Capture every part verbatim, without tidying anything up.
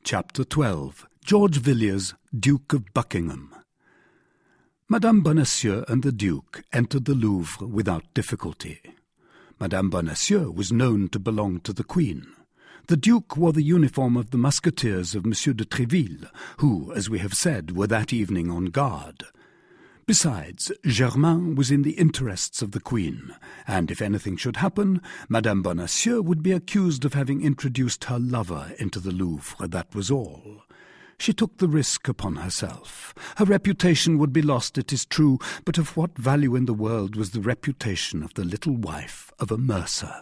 Chapter twelve. George Villiers, Duke of Buckingham. Madame Bonacieux and the Duke entered the Louvre without difficulty. Madame Bonacieux was known to belong to the Queen. The Duke wore the uniform of the Musketeers of Monsieur de Tréville, who, as we have said, were that evening on guard. Besides, Germain was in the interests of the Queen, and if anything should happen, Madame Bonacieux would be accused of having introduced her lover into the Louvre, that was all. She took the risk upon herself. Her reputation would be lost, it is true, but of what value in the world was the reputation of the little wife of a mercer?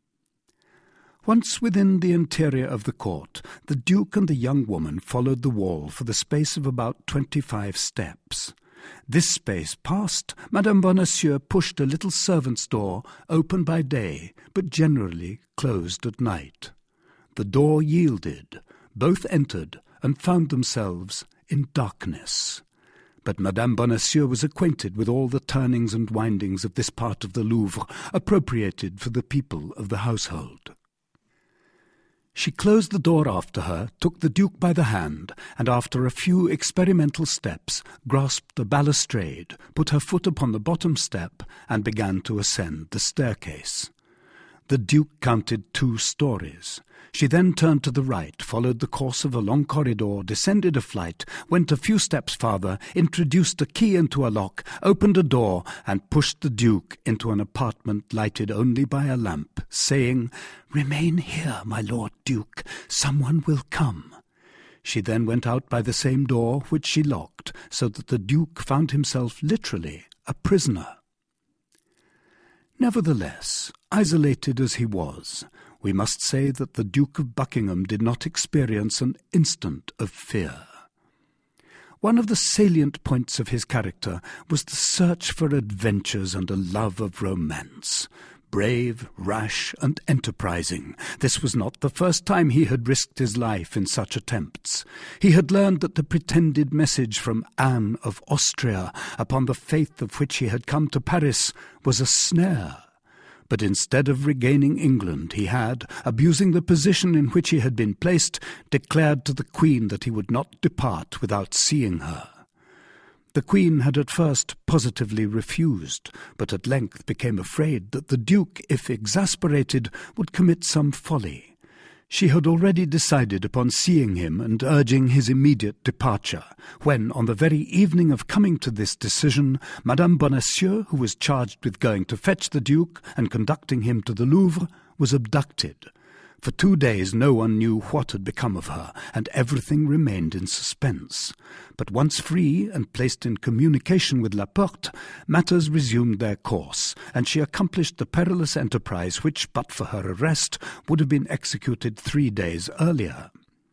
Once within the interior of the court, the Duke and the young woman followed the wall for the space of about twenty-five steps. This space passed, Madame Bonacieux pushed a little servant's door, open by day, but generally closed at night. The door yielded. Both entered, and found themselves in darkness. But Madame Bonacieux was acquainted with all the turnings and windings of this part of the Louvre, appropriated for the people of the household. She closed the door after her, took the Duke by the hand, and after a few experimental steps, grasped the balustrade, put her foot upon the bottom step, and began to ascend the staircase. The Duke counted two stories. She then turned to the right, followed the course of a long corridor, descended a flight, went a few steps farther, introduced a key into a lock, opened a door, and pushed the Duke into an apartment lighted only by a lamp, saying, "Remain here, my Lord Duke, someone will come." She then went out by the same door, which she locked, so that the Duke found himself literally a prisoner. Nevertheless, isolated as he was, we must say that the Duke of Buckingham did not experience an instant of fear. One of the salient points of his character was the search for adventures and a love of romance. Brave, rash, and enterprising, this was not the first time he had risked his life in such attempts. He had learned that the pretended message from Anne of Austria, upon the faith of which he had come to Paris, was a snare. But instead of regaining England, he had, abusing the position in which he had been placed, declared to the Queen that he would not depart without seeing her. The Queen had at first positively refused, but at length became afraid that the Duke, if exasperated, would commit some folly. She had already decided upon seeing him and urging his immediate departure, when, on the very evening of coming to this decision, Madame Bonacieux, who was charged with going to fetch the Duke and conducting him to the Louvre, was abducted. For two days no one knew what had become of her, and everything remained in suspense. But once free and placed in communication with La Porte, matters resumed their course, and she accomplished the perilous enterprise which, but for her arrest, would have been executed three days earlier.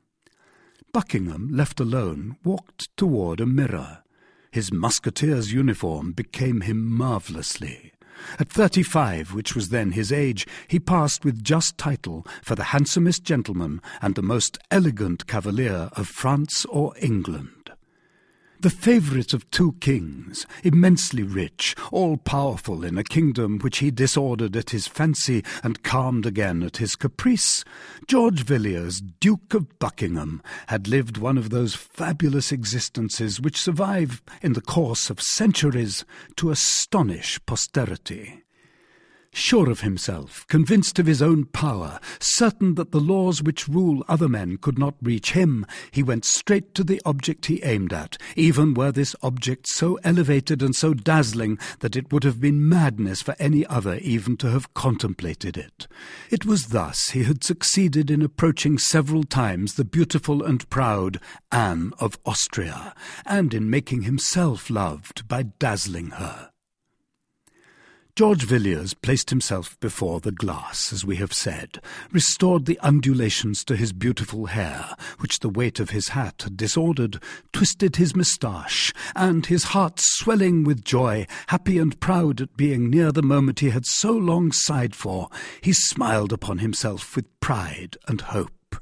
Buckingham, left alone, walked toward a mirror. His musketeer's uniform became him marvellously. At thirty-five, which was then his age, he passed with just title for the handsomest gentleman and the most elegant cavalier of France or England. The favourite of two kings, immensely rich, all-powerful in a kingdom which he disordered at his fancy and calmed again at his caprice, George Villiers, Duke of Buckingham, had lived one of those fabulous existences which survive, in the course of centuries, to astonish posterity. Sure of himself, convinced of his own power, certain that the laws which rule other men could not reach him, he went straight to the object he aimed at, even were this object so elevated and so dazzling that it would have been madness for any other even to have contemplated it. It was thus he had succeeded in approaching several times the beautiful and proud Anne of Austria, and in making himself loved by dazzling her. George Villiers placed himself before the glass, as we have said, restored the undulations to his beautiful hair, which the weight of his hat had disordered, twisted his moustache, and, his heart swelling with joy, happy and proud at being near the moment he had so long sighed for, he smiled upon himself with pride and hope.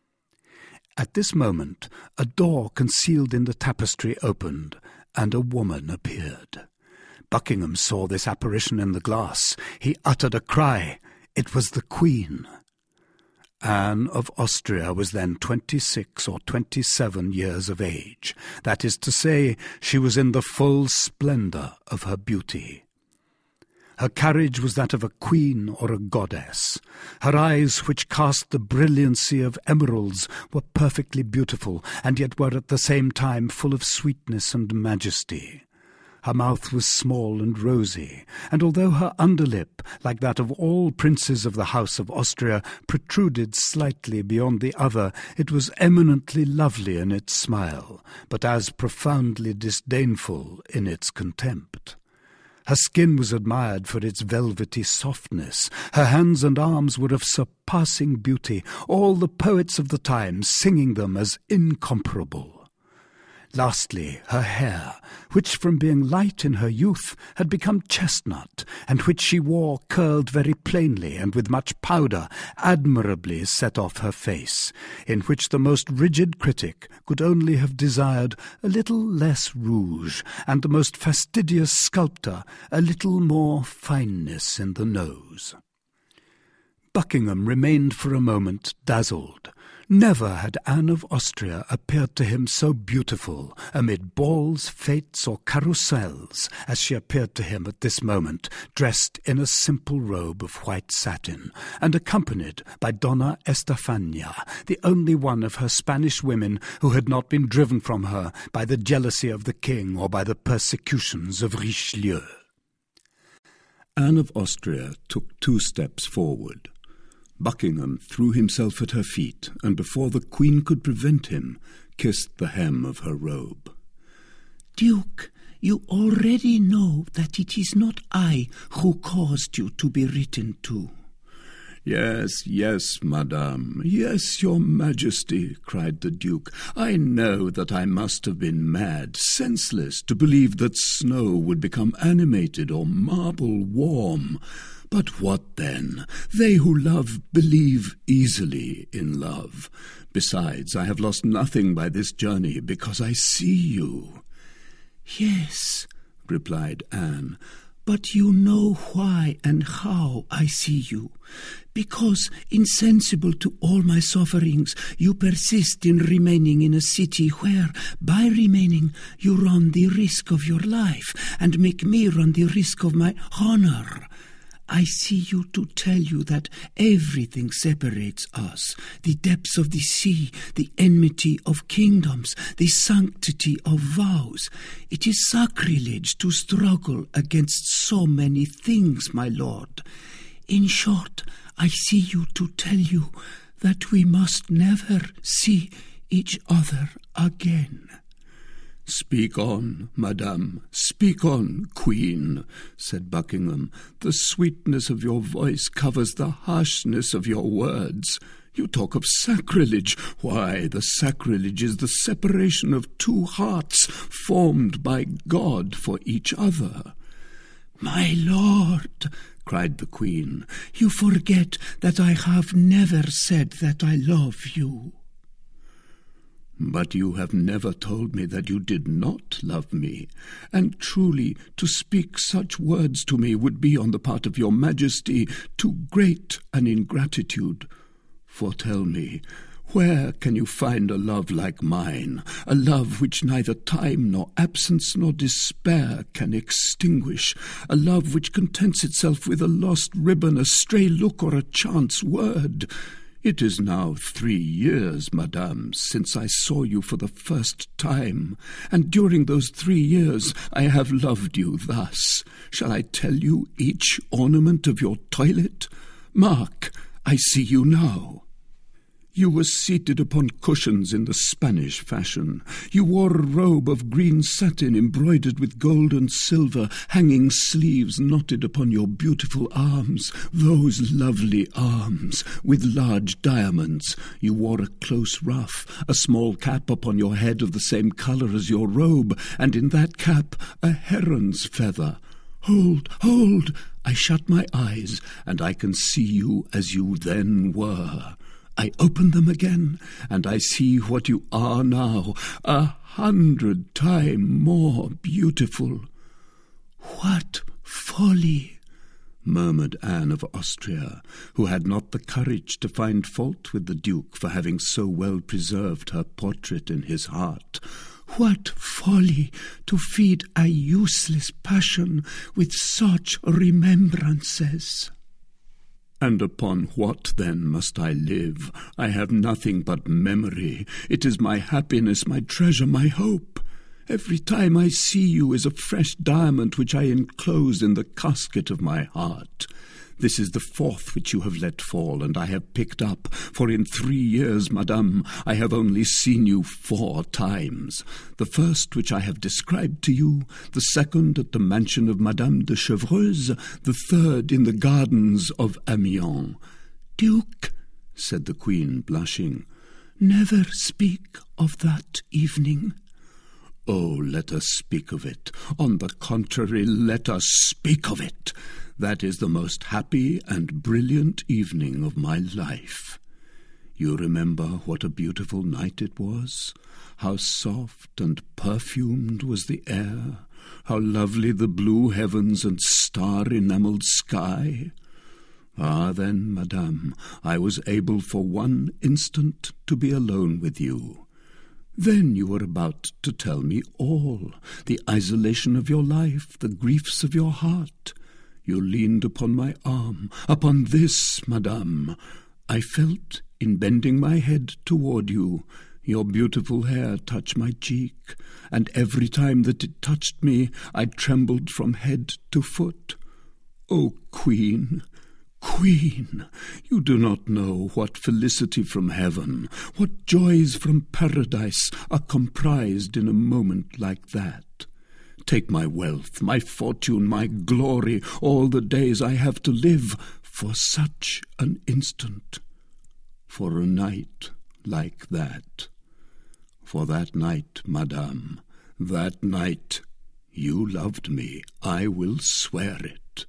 At this moment a door concealed in the tapestry opened, and a woman appeared. Buckingham saw this apparition in the glass. He uttered a cry. It was the Queen. Anne of Austria was then twenty-six or twenty-seven years of age. That is to say, she was in the full splendour of her beauty. Her carriage was that of a queen or a goddess. Her eyes, which cast the brilliancy of emeralds, were perfectly beautiful, and yet were at the same time full of sweetness and majesty. Her mouth was small and rosy, and although her underlip, like that of all princes of the House of Austria, protruded slightly beyond the other, it was eminently lovely in its smile, but as profoundly disdainful in its contempt. Her skin was admired for its velvety softness. Her hands and arms were of surpassing beauty, all the poets of the time singing them as incomparable. Lastly, her hair, which from being light in her youth had become chestnut, and which she wore curled very plainly and with much powder, admirably set off her face, in which the most rigid critic could only have desired a little less rouge, and the most fastidious sculptor a little more fineness in the nose. Buckingham remained for a moment dazzled. Never had Anne of Austria appeared to him so beautiful amid balls, fêtes, or carousels as she appeared to him at this moment, dressed in a simple robe of white satin, and accompanied by Donna Estefania, the only one of her Spanish women who had not been driven from her by the jealousy of the king or by the persecutions of Richelieu. Anne of Austria took two steps forward. Buckingham threw himself at her feet, and before the Queen could prevent him, kissed the hem of her robe. "Duke, you already know that it is not I who caused you to be written to." "Yes, yes, madame, yes, your majesty," cried the Duke. "I know that I must have been mad, senseless, to believe that snow would become animated or marble warm. But what then? They who love believe easily in love. Besides, I have lost nothing by this journey because I see you." "Yes," replied Anne, "but you know why and how I see you. Because, insensible to all my sufferings, you persist in remaining in a city where, by remaining, you run the risk of your life and make me run the risk of my honour. I see you to tell you that everything separates us, the depths of the sea, the enmity of kingdoms, the sanctity of vows. It is sacrilege to struggle against so many things, my lord. In short, I see you to tell you that we must never see each other again." "Speak on, madame, speak on, Queen," said Buckingham. "The sweetness of your voice covers the harshness of your words. You talk of sacrilege. Why, the sacrilege is the separation of two hearts formed by God for each other." "My lord," cried the Queen, "you forget that I have never said that I love you." "But you have never told me that you did not love me, and truly to speak such words to me would be on the part of your majesty too great an ingratitude. For tell me, where can you find a love like mine, a love which neither time nor absence nor despair can extinguish, a love which contents itself with a lost ribbon, a stray look, or a chance word? It is now three years, madame, since I saw you for the first time, and during those three years I have loved you thus. Shall I tell you each ornament of your toilet? Mark, I see you now. You were seated upon cushions in the Spanish fashion. You wore a robe of green satin embroidered with gold and silver, hanging sleeves knotted upon your beautiful arms, those lovely arms, with large diamonds. You wore a close ruff, a small cap upon your head of the same colour as your robe, and in that cap a heron's feather. Hold, hold! I shut my eyes, and I can see you as you then were. I open them again, and I see what you are now, a hundred times more beautiful. What folly! murmured Anne of Austria, who had not the courage to find fault with the Duke for having so well preserved her portrait in his heart. "What folly to feed a useless passion with such remembrances!" "And upon what, then, must I live? I have nothing but memory. It is my happiness, my treasure, my hope. Every time I see you is a fresh diamond which I enclose in the casket of my heart. This is the fourth which you have let fall, and I have picked up, for in three years, madame, I have only seen you four times. The first which I have described to you, the second at the mansion of Madame de Chevreuse, the third in the gardens of Amiens." "Duke," said the Queen, blushing, "never speak of that evening." "Oh, let us speak of it. On the contrary, let us speak of it. That is the most happy and brilliant evening of my life. You remember what a beautiful night it was? How soft and perfumed was the air? How lovely the blue heavens and star-enamelled sky? Ah, then, madame, I was able for one instant to be alone with you. Then you were about to tell me all, the isolation of your life, the griefs of your heart. You leaned upon my arm, upon this, madame. I felt, in bending my head toward you, your beautiful hair touch my cheek, and every time that it touched me, I trembled from head to foot. O Queen! Queen, you do not know what felicity from heaven, what joys from paradise are comprised in a moment like that. Take my wealth, my fortune, my glory, all the days I have to live, for such an instant, for a night like that. For that night, madame, that night, you loved me, I will swear it."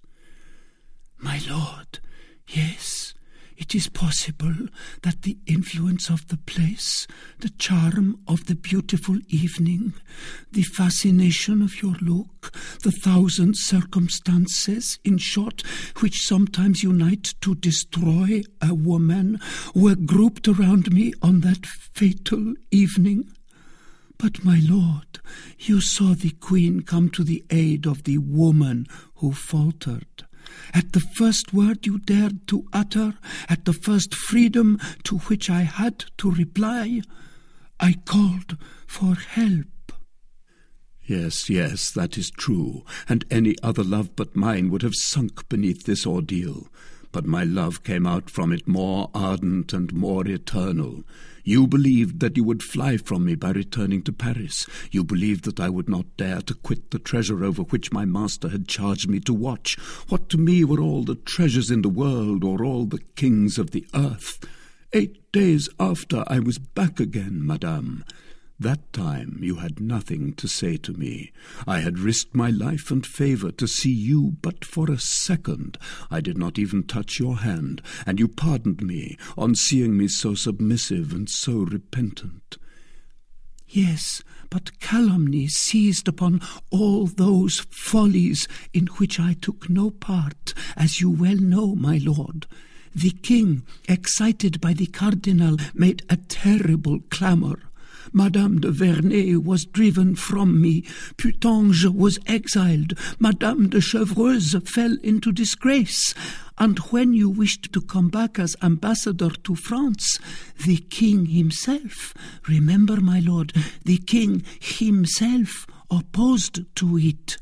"My lord, yes, it is possible that the influence of the place, the charm of the beautiful evening, the fascination of your look, the thousand circumstances, in short, which sometimes unite to destroy a woman, were grouped around me on that fatal evening. But, my lord, you saw the Queen come to the aid of the woman who faltered. At the first word you dared to utter, at the first freedom to which I had to reply, I called for help." Yes, yes, that is true, and any other love but mine would have sunk beneath this ordeal. But my love came out from it more ardent and more eternal. You believed that you would fly from me by returning to Paris. You believed that I would not dare to quit the treasure over which my master had charged me to watch. What to me were all the treasures in the world, or all the kings of the earth? Eight days after I was back again, madame. That time you had nothing to say to me. I had risked my life and favour to see you but for a second. I did not even touch your hand, and you pardoned me on seeing me so submissive and so repentant. Yes, but calumny seized upon all those follies in which I took no part, as you well know, my lord. The king, excited by the cardinal, made a terrible clamour. Madame de Verney was driven from me, Putange was exiled, Madame de Chevreuse fell into disgrace, and when you wished to come back as ambassador to France, the king himself, remember, my lord, the king himself opposed to it.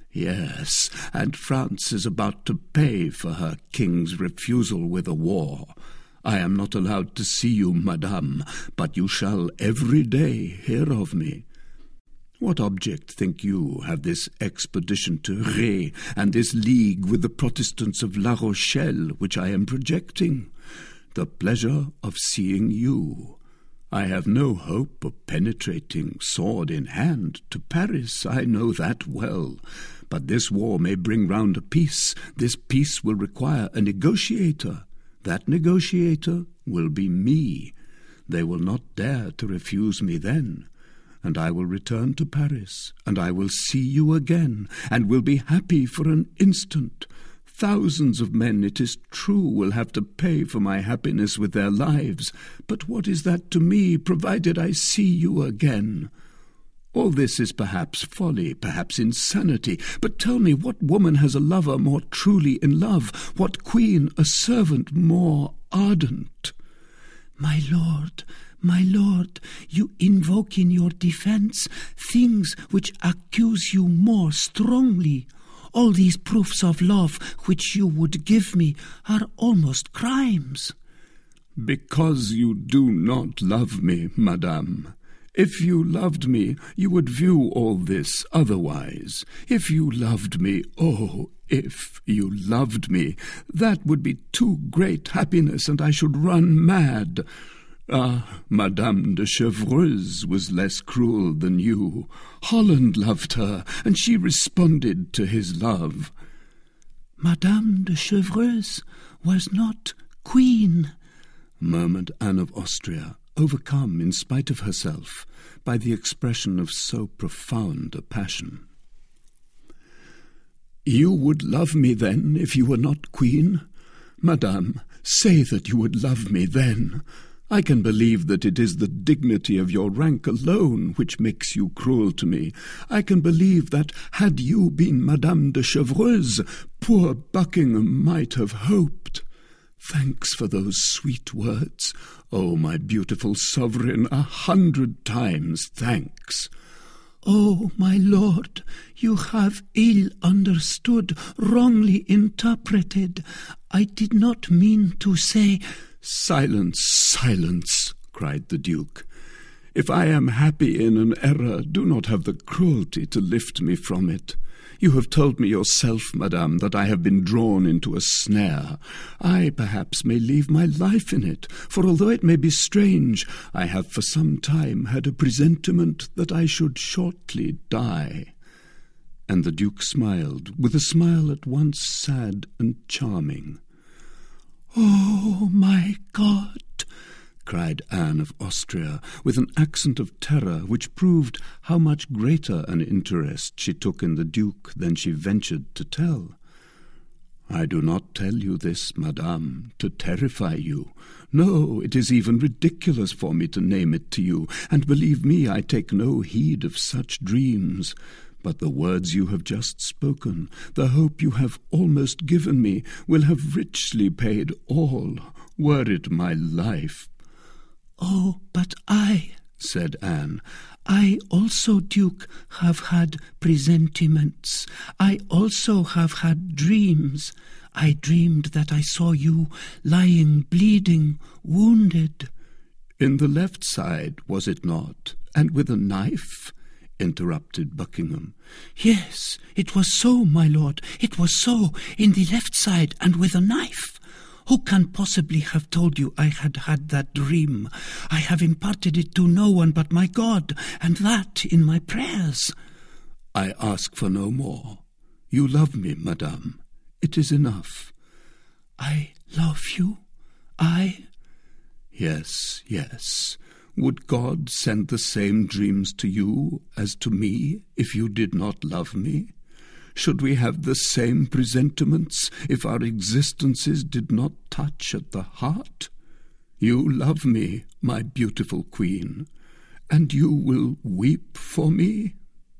Yes, and France is about to pay for her king's refusal with a war. I am not allowed to see you, madame, but you shall every day hear of me. What object, think you, have this expedition to Ré and this league with the Protestants of La Rochelle which I am projecting? The pleasure of seeing you. I have no hope of penetrating, sword in hand, to Paris, I know that well. But this war may bring round a peace. This peace will require a negotiator. That negotiator will be me. They will not dare to refuse me then. And I will return to Paris, and I will see you again, and will be happy for an instant. Thousands of men, it is true, will have to pay for my happiness with their lives, but what is that to me, provided I see you again? All this is perhaps folly, perhaps insanity, but tell me, what woman has a lover more truly in love? What queen a servant more ardent? My lord, my lord, you invoke in your defence things which accuse you more strongly. All these proofs of love which you would give me are almost crimes. Because you do not love me, madame. If you loved me, you would view all this otherwise. If you loved me, oh, if you loved me, that would be too great happiness, and I should run mad. Ah, Madame de Chevreuse was less cruel than you. Holland loved her, and she responded to his love. Madame de Chevreuse was not queen, murmured Anne of Austria, overcome in spite of herself by the expression of so profound a passion. You would love me then if you were not queen? Madame, say that you would love me then. I can believe that it is the dignity of your rank alone which makes you cruel to me. I can believe that, had you been Madame de Chevreuse, poor Buckingham might have hoped. Thanks for those sweet words. Oh, my beautiful sovereign, a hundred times thanks. Oh, my lord, you have ill understood, wrongly interpreted. I did not mean to say— Silence, silence, cried the Duke. If I am happy in an error, do not have the cruelty to lift me from it. You have told me yourself, madame, that I have been drawn into a snare. I, perhaps, may leave my life in it, for although it may be strange, I have for some time had a presentiment that I should shortly die. And the Duke smiled, with a smile at once sad and charming. Oh, my God! cried Anne of Austria, with an accent of terror which proved how much greater an interest she took in the Duke than she ventured to tell. I do not tell you this, madame, to terrify you. No, it is even ridiculous for me to name it to you, and believe me, I take no heed of such dreams. But the words you have just spoken, the hope you have almost given me, will have richly paid all, were it my life. Oh, but I, said Anne, I also, Duke, have had presentiments. I also have had dreams. I dreamed that I saw you lying bleeding, wounded. In the left side, was it not, and with a knife? Interrupted Buckingham. Yes, it was so, my lord, it was so, in the left side, and with a knife. Who can possibly have told you I had had that dream? I have imparted it to no one but my God, and that in my prayers. I ask for no more. You love me, madame. It is enough. I love you? I? Yes, yes. Would God send the same dreams to you as to me if you did not love me? Should we have the same presentiments if our existences did not touch at the heart? You love me, my beautiful queen, and you will weep for me?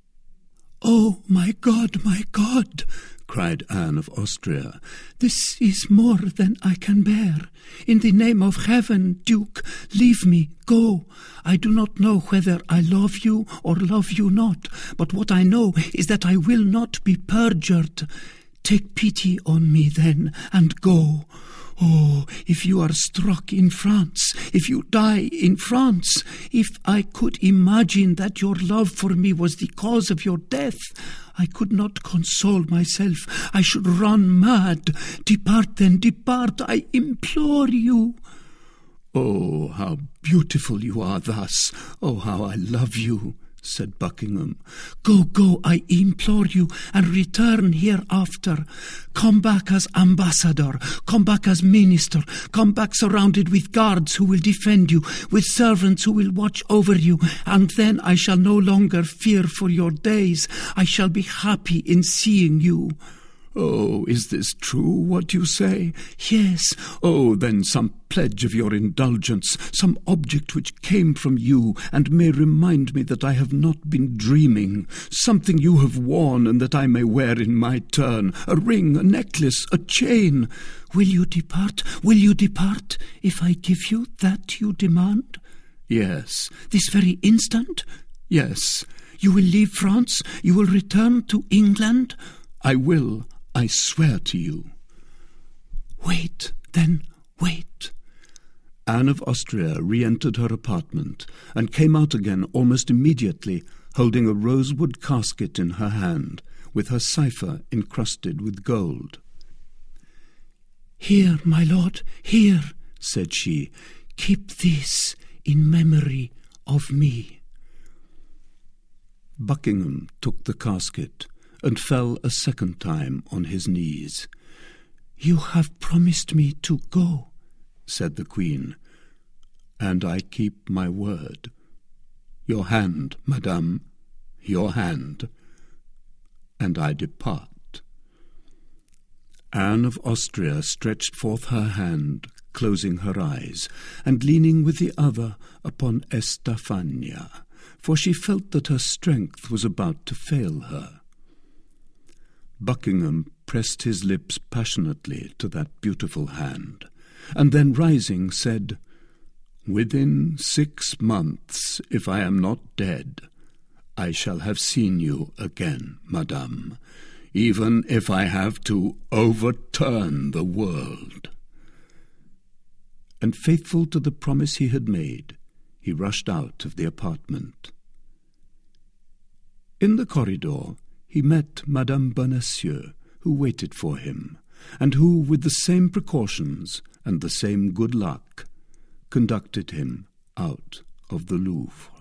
Oh, my God, my God, cried Anne of Austria. This is more than I can bear. In the name of heaven, Duke, leave me, go. I do not know whether I love you or love you not, but what I know is that I will not be perjured. Take pity on me then, and go. Oh, if you are struck in France, if you die in France, if I could imagine that your love for me was the cause of your death, I could not console myself. I should run mad. Depart then, depart, I implore you. Oh, how beautiful you are thus! Oh, how I love you! Said Buckingham. Go, go, I implore you, and return hereafter. Come back as ambassador, come back as minister, come back surrounded with guards who will defend you, with servants who will watch over you, and then I shall no longer fear for your days. I shall be happy in seeing you. Oh, is this true, what you say? Yes. Oh, then some pledge of your indulgence, some object which came from you and may remind me that I have not been dreaming, something you have worn and that I may wear in my turn, a ring, a necklace, a chain. Will you depart? Will you depart if I give you that you demand? Yes. This very instant? Yes. You will leave France? You will return to England? I will. I swear to you. Wait, then, wait. Anne of Austria re-entered her apartment and came out again almost immediately, holding a rosewood casket in her hand, with her cipher encrusted with gold. "Here, my lord, here," said she, "keep this in memory of me." Buckingham took the casket and fell a second time on his knees. "You have promised me to go," said the Queen, "and I keep my word. Your hand, madame, your hand, and I depart." Anne of Austria stretched forth her hand, closing her eyes, and leaning with the other upon Estafania, for she felt that her strength was about to fail her. Buckingham pressed his lips passionately to that beautiful hand, and then rising said, "Within six months, if I am not dead, I shall have seen you again, madame, even if I have to overturn the world." And faithful to the promise he had made, he rushed out of the apartment. In the corridor he met Madame Bonacieux, who waited for him, and who, with the same precautions and the same good luck, conducted him out of the Louvre.